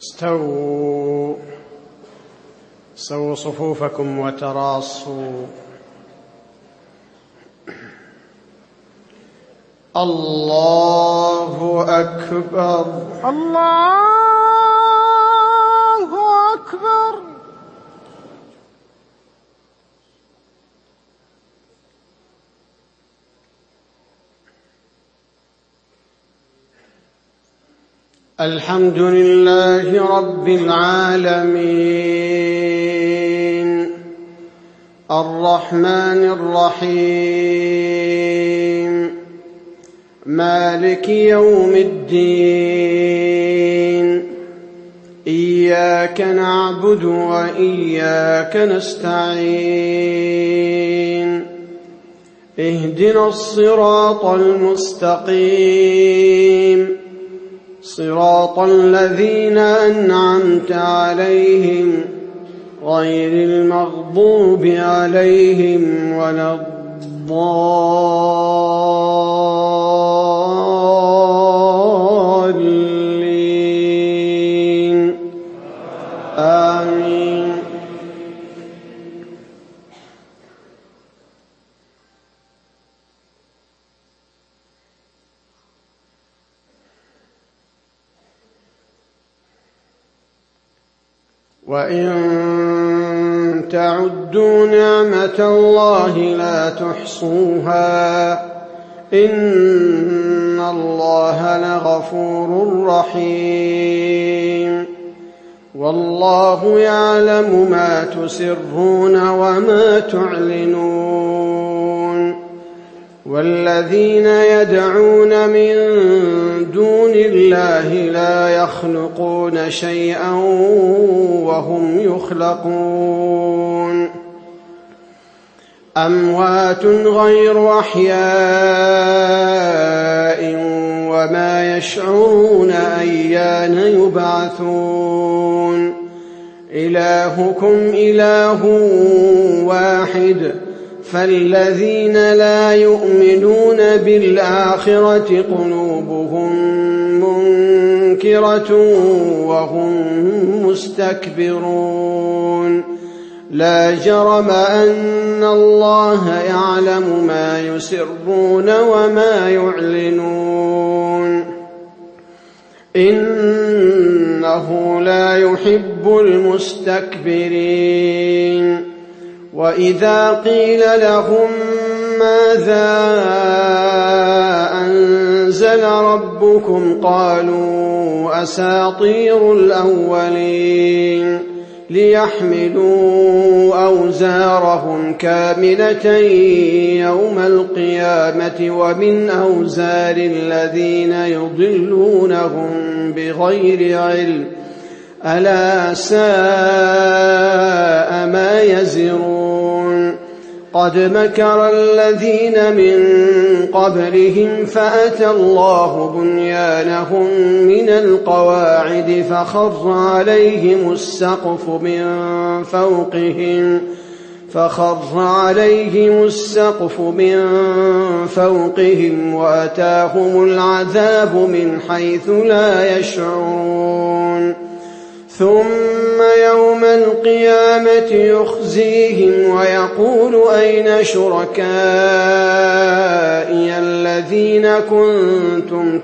استووا صفوفكم وتراصوا. الله أكبر الله أكبر. الحمد لله رب العالمين الرحمن الرحيم مالك يوم الدين إياك نعبد وإياك نستعين اهدنا الصراط المستقيم صراط الذين أنعمت عليهم غير المغضوب عليهم ولا الضالين آمين. وإن تعدوا نعمة الله لا تحصوها إن الله لغفور رحيم. والله يعلم ما تسرون وما تعلنون. والذين يدعون من دون الله لا يخلقون شيئا وهم يخلقون أموات غير أحياء وما يشعرون أيان يبعثون. إلهكم إله واحد فالذين لا يؤمنون بالآخرة قلوبهم منكرة وهم مستكبرون. لا جرم أن الله يعلم ما يسرون وما يعلنون إنه لا يحب المستكبرين. وإذا قيل لهم ماذا أنزل ربكم قالوا أساطير الأولين ليحملوا أوزارهم كاملة يوم القيامة ومن أوزار الذين يضلونهم بغير علم ألا ساء ما يزرون. قد مكر الذين من قبلهم فأتى الله بنيانهم من القواعد فخر عليهم السقف من فوقهم وأتاهم العذاب من حيث لا يشعرون. ثم يوم القيامة يخزيهم ويقول أين شركائي الذين كنتم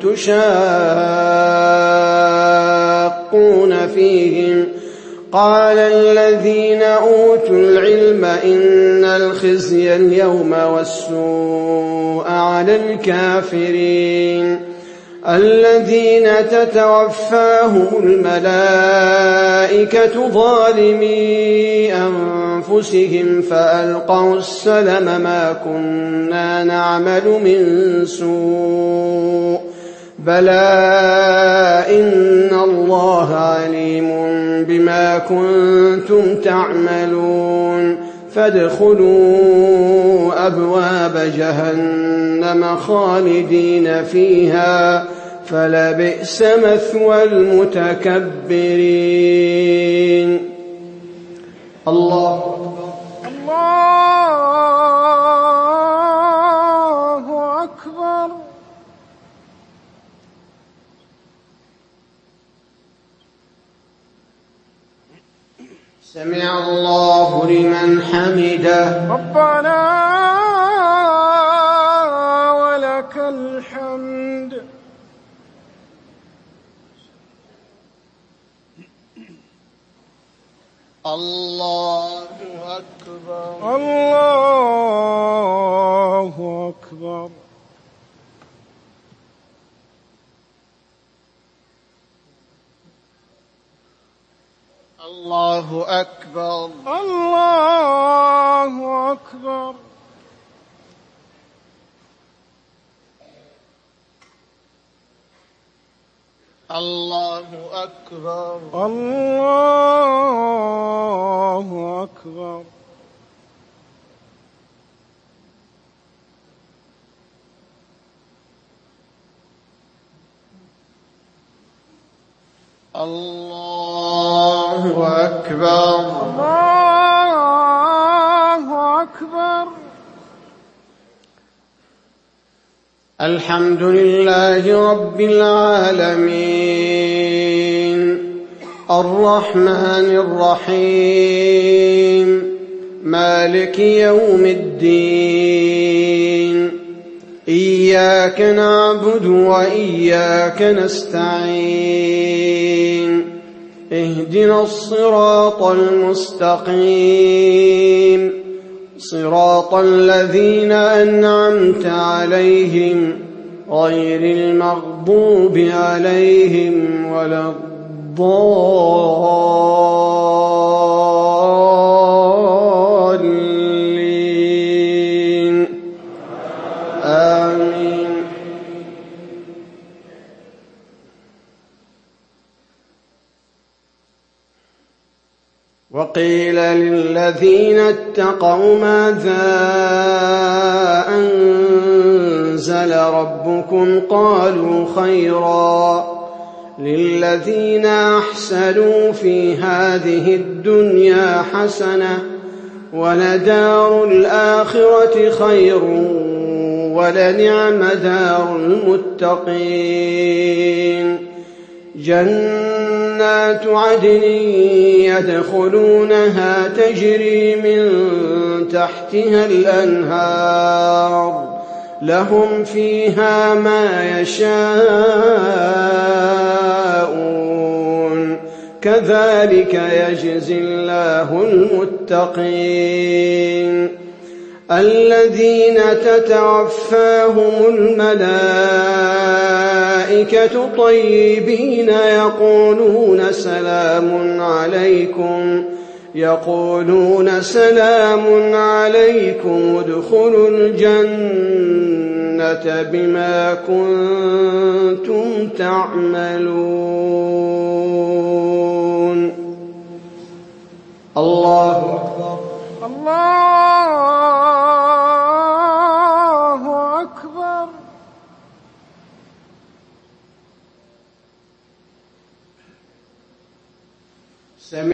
تشاقون فيهم قال الذين أوتوا العلم إن الخزي اليوم والسوء على الكافرين الذين تتوفاهم الملائكة ظالمي أنفسهم فألقوا السلم ما كنا نعمل من سوء بلى إن الله عليم بما كنتم تعملون. فادخلوا أبواب جهنم خالدين فيها فلبئس مثوى المتكبرين. الله سمع الله لمن حمده. ربنا ولك الحمد. الله أكبر. الله أكبر. الله أكبر. الله أكبر. الله أكبر. الله أكبر. الله أكبر. الله أكبر. الحمد لله رب العالمين الرحمن الرحيم مالك يوم الدين إياك نعبد وإياك نستعين اهدنا الصراط المستقيم صراط الذين أنعمت عليهم غير المغضوب عليهم ولا الضالين آمين. وقيل للذين اتقوا ماذا أنزل ربكم قالوا خيرا للذين أحسنوا في هذه الدنيا حسنة ولدار الآخرة خير ولنعم دار المتقين. جنات عدن يدخلونها تجري من تحتها الأنهار لهم فيها ما يشاءون كذلك يجزي الله المتقين. الذين تتوفاهم الملائكة طيبين يقولون سلام عليكم ادخلوا الجنة بما كنتم تعملون. الله أكبر. الله أكبر. سمع